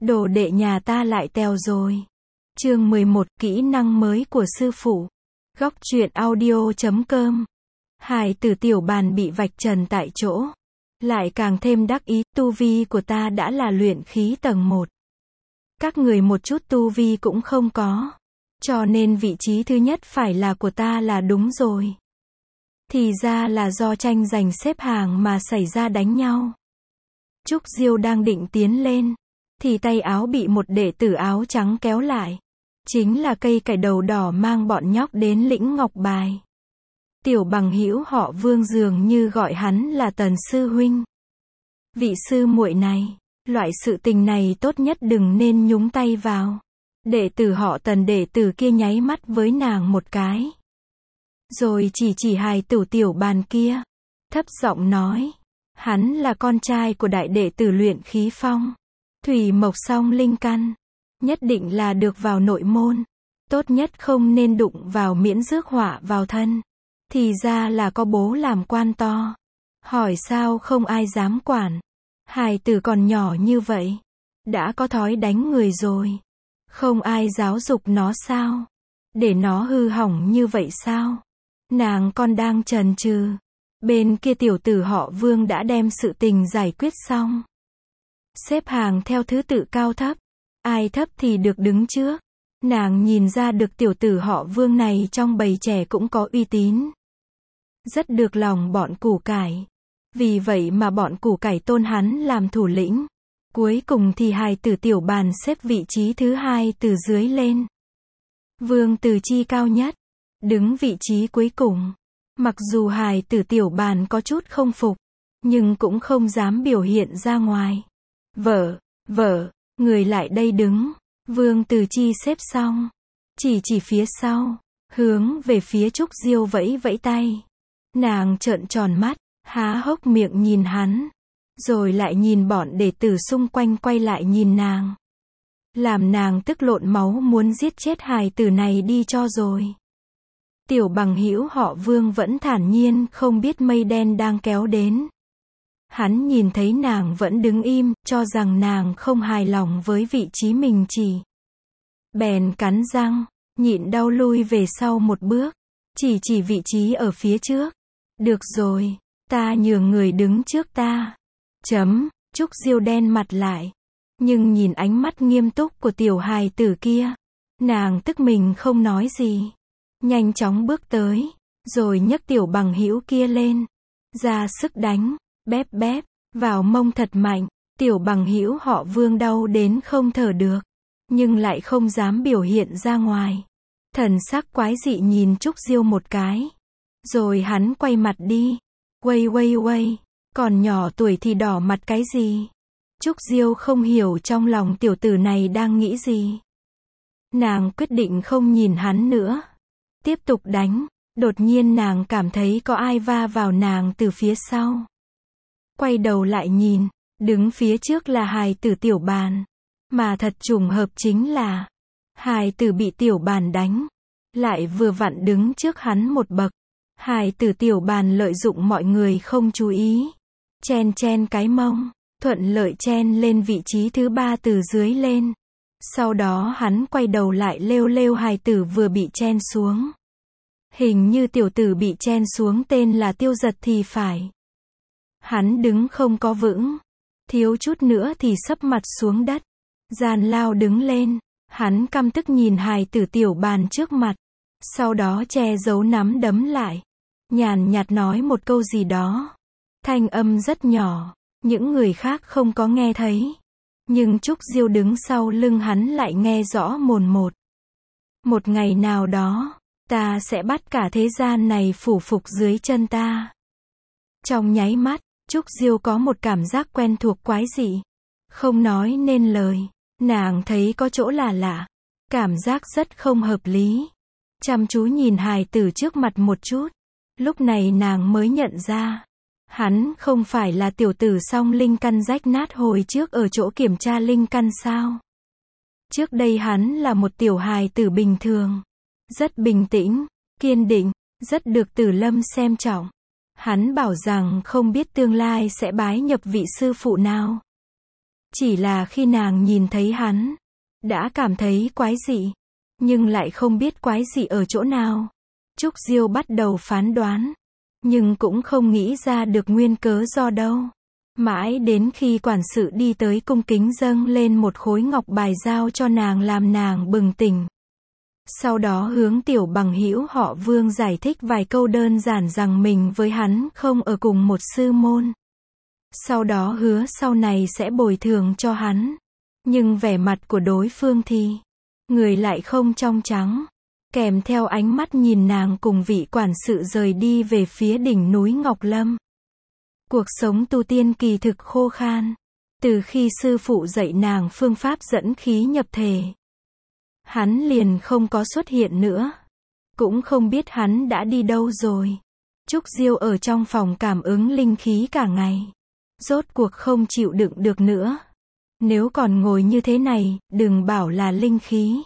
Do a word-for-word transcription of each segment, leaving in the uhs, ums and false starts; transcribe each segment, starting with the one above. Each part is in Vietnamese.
Đồ đệ nhà ta lại tèo rồi. Chương mười một, kỹ năng mới của sư phụ. Góc truyện audio chấm com. Hài tử tiểu bàn bị vạch trần tại chỗ. Lại càng thêm đắc ý, tu vi của ta đã là luyện khí tầng một. Các người một chút tu vi cũng không có. Cho nên vị trí thứ nhất phải là của ta là đúng rồi. Thì ra là do tranh giành xếp hàng mà xảy ra đánh nhau. Trúc Diêu đang định tiến lên. Thì tay áo bị một đệ tử áo trắng kéo lại. Chính là cây cải đầu đỏ mang bọn nhóc đến lĩnh ngọc bài. Tiểu bằng hữu họ Vương dường như gọi hắn là Tần sư huynh. Vị sư muội này, loại sự tình này tốt nhất đừng nên nhúng tay vào. Đệ tử họ Tần đệ tử kia nháy mắt với nàng một cái. Rồi chỉ chỉ hài tử tiểu bàn kia. Thấp giọng nói. Hắn là con trai của đại đệ tử luyện khí phong. Thủy mộc song linh căn. Nhất định là được vào nội môn. Tốt nhất không nên đụng vào miễn rước họa vào thân. Thì ra là có bố làm quan to. Hỏi sao không ai dám quản. Hài tử còn nhỏ như vậy. Đã có thói đánh người rồi. Không ai giáo dục nó sao? Để nó hư hỏng như vậy sao? Nàng con đang chần chừ. Bên kia tiểu tử họ Vương đã đem sự tình giải quyết xong. Xếp hàng theo thứ tự cao thấp. Ai thấp thì được đứng trước. Nàng nhìn ra được tiểu tử họ Vương này trong bầy trẻ cũng có uy tín. Rất được lòng bọn củ cải. Vì vậy mà bọn củ cải tôn hắn làm thủ lĩnh. Cuối cùng thì hài tử tiểu bàn xếp vị trí thứ hai từ dưới lên. Vương Từ Chi cao nhất. Đứng vị trí cuối cùng. Mặc dù hài tử tiểu bàn có chút không phục. Nhưng cũng không dám biểu hiện ra ngoài. Vợ, vợ, người lại đây đứng. Vương Từ Chi xếp xong. Chỉ chỉ phía sau. Hướng về phía Trúc Diêu vẫy vẫy tay. Nàng trợn tròn mắt. Há hốc miệng nhìn hắn. Rồi lại nhìn bọn đệ tử xung quanh quay lại nhìn nàng. Làm nàng tức lộn máu muốn giết chết hài tử này đi cho rồi. Tiểu bằng hữu họ Vương vẫn thản nhiên không biết mây đen đang kéo đến. Hắn nhìn thấy nàng vẫn đứng im, cho rằng nàng không hài lòng với vị trí mình chỉ. Bèn cắn răng, nhịn đau lui về sau một bước. Chỉ chỉ vị trí ở phía trước. Được rồi, ta nhường người đứng trước ta. Chấm, Trúc Diêu đen mặt lại. Nhưng nhìn ánh mắt nghiêm túc của tiểu hài tử kia. Nàng tức mình không nói gì. Nhanh chóng bước tới. Rồi nhấc tiểu bằng hữu kia lên. Ra sức đánh. Bép bép. Vào mông thật mạnh. Tiểu bằng hữu họ Vương đau đến không thở được. Nhưng lại không dám biểu hiện ra ngoài. Thần sắc quái dị nhìn Trúc Diêu một cái. Rồi hắn quay mặt đi. Quay quay quay. Còn nhỏ tuổi thì đỏ mặt cái gì? Trúc Diêu không hiểu trong lòng tiểu tử này đang nghĩ gì. Nàng quyết định không nhìn hắn nữa. Tiếp tục đánh. Đột nhiên nàng cảm thấy có ai va vào nàng từ phía sau. Quay đầu lại nhìn. Đứng phía trước là hài tử tiểu bàn. Mà thật trùng hợp chính là hài tử bị tiểu bàn đánh. Lại vừa vặn đứng trước hắn một bậc. Hài tử tiểu bàn lợi dụng mọi người không chú ý. Chen chen cái mông. Thuận lợi chen lên vị trí thứ ba từ dưới lên. Sau đó hắn quay đầu lại lêu lêu hài tử vừa bị chen xuống. Hình như tiểu tử bị chen xuống tên là Tiêu Giật thì phải. Hắn đứng không có vững. Thiếu chút nữa thì sấp mặt xuống đất. Giàn lao đứng lên. Hắn căm tức nhìn hài tử tiểu bàn trước mặt. Sau đó che giấu nắm đấm lại. Nhàn nhạt nói một câu gì đó. Thanh âm rất nhỏ. Những người khác không có nghe thấy. Nhưng Trúc Diêu đứng sau lưng hắn lại nghe rõ mồn một. Một ngày nào đó, ta sẽ bắt cả thế gian này phủ phục dưới chân ta. Trong nháy mắt, Trúc Diêu có một cảm giác quen thuộc quái dị. Không nói nên lời. Nàng thấy có chỗ là lạ. Cảm giác rất không hợp lý. Chăm chú nhìn hài tử trước mặt một chút. Lúc này nàng mới nhận ra. Hắn không phải là tiểu tử song linh căn rách nát hồi trước ở chỗ kiểm tra linh căn sao? Trước đây hắn là một tiểu hài tử bình thường. Rất bình tĩnh, kiên định, rất được Tử Lâm xem trọng. Hắn bảo rằng không biết tương lai sẽ bái nhập vị sư phụ nào. Chỉ là khi nàng nhìn thấy hắn, đã cảm thấy quái dị, nhưng lại không biết quái dị ở chỗ nào. Trúc Diêu bắt đầu phán đoán, nhưng cũng không nghĩ ra được nguyên cớ do đâu. Mãi đến khi quản sự đi tới cung kính dâng lên một khối ngọc bài giao cho nàng làm nàng bừng tỉnh. Sau đó hướng tiểu bằng hữu họ Vương giải thích vài câu đơn giản rằng mình với hắn không ở cùng một sư môn. Sau đó hứa sau này sẽ bồi thường cho hắn. Nhưng vẻ mặt của đối phương thì, người lại không trong trắng. Kèm theo ánh mắt nhìn nàng cùng vị quản sự rời đi về phía đỉnh núi Ngọc Lâm. Cuộc sống tu tiên kỳ thực khô khan. Từ khi sư phụ dạy nàng phương pháp dẫn khí nhập thể, hắn liền không có xuất hiện nữa. Cũng không biết hắn đã đi đâu rồi. Trúc Diêu ở trong phòng cảm ứng linh khí cả ngày. Rốt cuộc không chịu đựng được nữa. Nếu còn ngồi như thế này, đừng bảo là linh khí.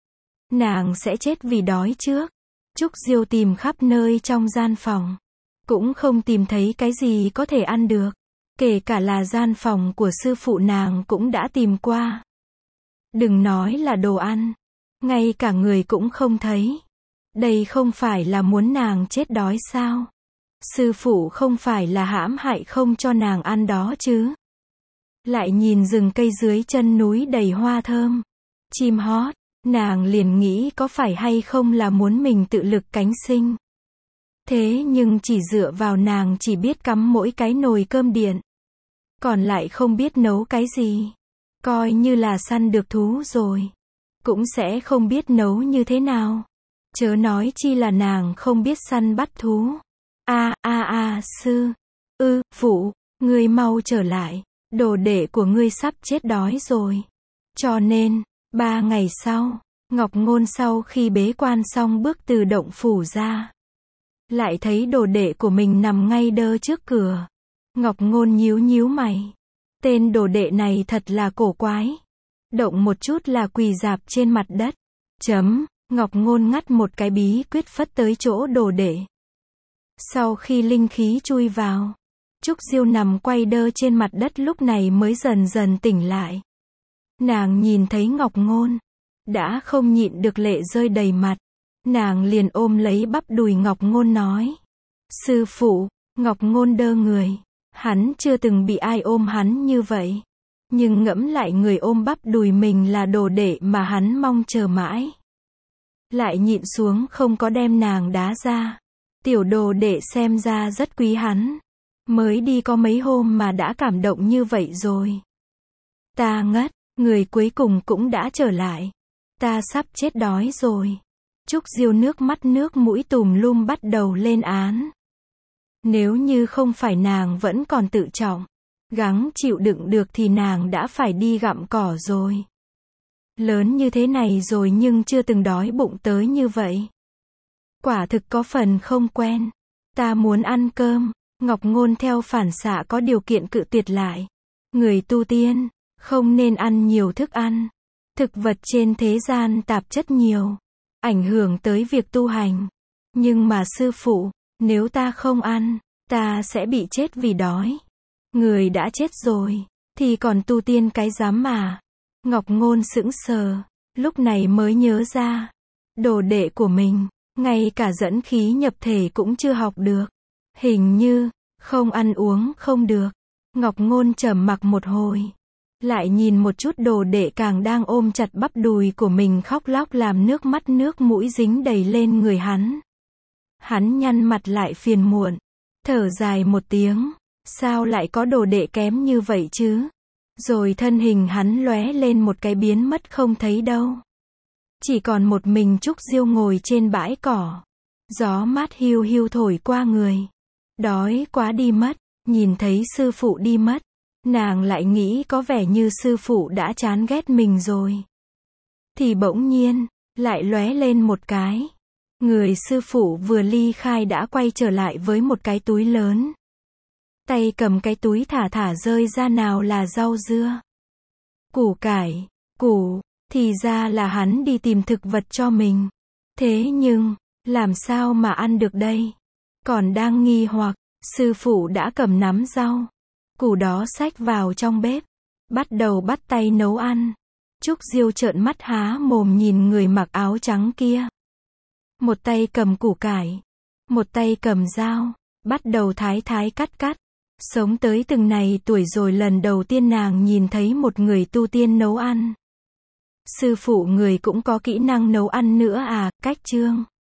Nàng sẽ chết vì đói trước. Trúc Diêu tìm khắp nơi trong gian phòng. Cũng không tìm thấy cái gì có thể ăn được. Kể cả là gian phòng của sư phụ nàng cũng đã tìm qua. Đừng nói là đồ ăn. Ngay cả người cũng không thấy. Đây không phải là muốn nàng chết đói sao? Sư phụ không phải là hãm hại không cho nàng ăn đó chứ? Lại nhìn rừng cây dưới chân núi đầy hoa thơm, chim hót, nàng liền nghĩ có phải hay không là muốn mình tự lực cánh sinh. Thế nhưng chỉ dựa vào nàng chỉ biết cắm mỗi cái nồi cơm điện. Còn lại không biết nấu cái gì. Coi như là săn được thú rồi. Cũng sẽ không biết nấu như thế nào. Chớ nói chi là nàng không biết săn bắt thú. A a a sư. Ư, phụ, ngươi mau trở lại. Đồ đệ của ngươi sắp chết đói rồi. Cho nên, ba ngày sau, Ngọc Ngôn sau khi bế quan xong bước từ động phủ ra. Lại thấy đồ đệ của mình nằm ngay đơ trước cửa. Ngọc Ngôn nhíu nhíu mày. Tên đồ đệ này thật là cổ quái. Động một chút là quỳ rạp trên mặt đất. Chấm, Ngọc Ngôn ngắt một cái bí quyết phất tới chỗ đồ đệ. Sau khi linh khí chui vào, Trúc Diêu nằm quay đơ trên mặt đất lúc này mới dần dần tỉnh lại. Nàng nhìn thấy Ngọc Ngôn, đã không nhịn được lệ rơi đầy mặt. Nàng liền ôm lấy bắp đùi Ngọc Ngôn nói. Sư phụ, Ngọc Ngôn đơ người. Hắn chưa từng bị ai ôm hắn như vậy. Nhưng ngẫm lại người ôm bắp đùi mình là đồ đệ mà hắn mong chờ mãi. Lại nhịn xuống không có đem nàng đá ra. Tiểu đồ đệ xem ra rất quý hắn. Mới đi có mấy hôm mà đã cảm động như vậy rồi. Ta ngất, người cuối cùng cũng đã trở lại. Ta sắp chết đói rồi. Trúc Diêu nước mắt nước mũi tùm lum bắt đầu lên án. Nếu như không phải nàng vẫn còn tự trọng, gắng chịu đựng được thì nàng đã phải đi gặm cỏ rồi. Lớn như thế này rồi nhưng chưa từng đói bụng tới như vậy. Quả thực có phần không quen. Ta muốn ăn cơm. Ngọc Ngôn theo phản xạ có điều kiện cự tuyệt lại. Người tu tiên, không nên ăn nhiều thức ăn. Thực vật trên thế gian tạp chất nhiều, ảnh hưởng tới việc tu hành. Nhưng mà sư phụ, nếu ta không ăn, ta sẽ bị chết vì đói. Người đã chết rồi, thì còn tu tiên cái dám mà. Ngọc Ngôn sững sờ, lúc này mới nhớ ra. Đồ đệ của mình, ngay cả dẫn khí nhập thể cũng chưa học được. Hình như, không ăn uống không được. Ngọc Ngôn trầm mặc một hồi. Lại nhìn một chút đồ đệ càng đang ôm chặt bắp đùi của mình khóc lóc làm nước mắt nước mũi dính đầy lên người hắn. Hắn nhăn mặt lại phiền muộn. Thở dài một tiếng. Sao lại có đồ đệ kém như vậy chứ? Rồi thân hình hắn lóe lên một cái biến mất không thấy đâu. Chỉ còn một mình Trúc Diêu ngồi trên bãi cỏ. Gió mát hiu hiu thổi qua người. Đói quá đi mất. Nhìn thấy sư phụ đi mất. Nàng lại nghĩ có vẻ như sư phụ đã chán ghét mình rồi. Thì bỗng nhiên, lại lóe lên một cái. Người sư phụ vừa ly khai đã quay trở lại với một cái túi lớn. Tay cầm cái túi thả thả rơi ra nào là rau dưa, củ cải, củ, thì ra là hắn đi tìm thực vật cho mình. Thế nhưng, làm sao mà ăn được đây? Còn đang nghi hoặc, sư phụ đã cầm nắm rau, củ đó xách vào trong bếp. bắt đầu bắt tay nấu ăn. Trúc Diêu trợn mắt há mồm nhìn người mặc áo trắng kia. Một tay cầm củ cải, một tay cầm dao, bắt đầu thái thái cắt cắt. Sống tới từng này tuổi rồi lần đầu tiên nàng nhìn thấy một người tu tiên nấu ăn. Sư phụ người cũng có kỹ năng nấu ăn nữa à, cách chương.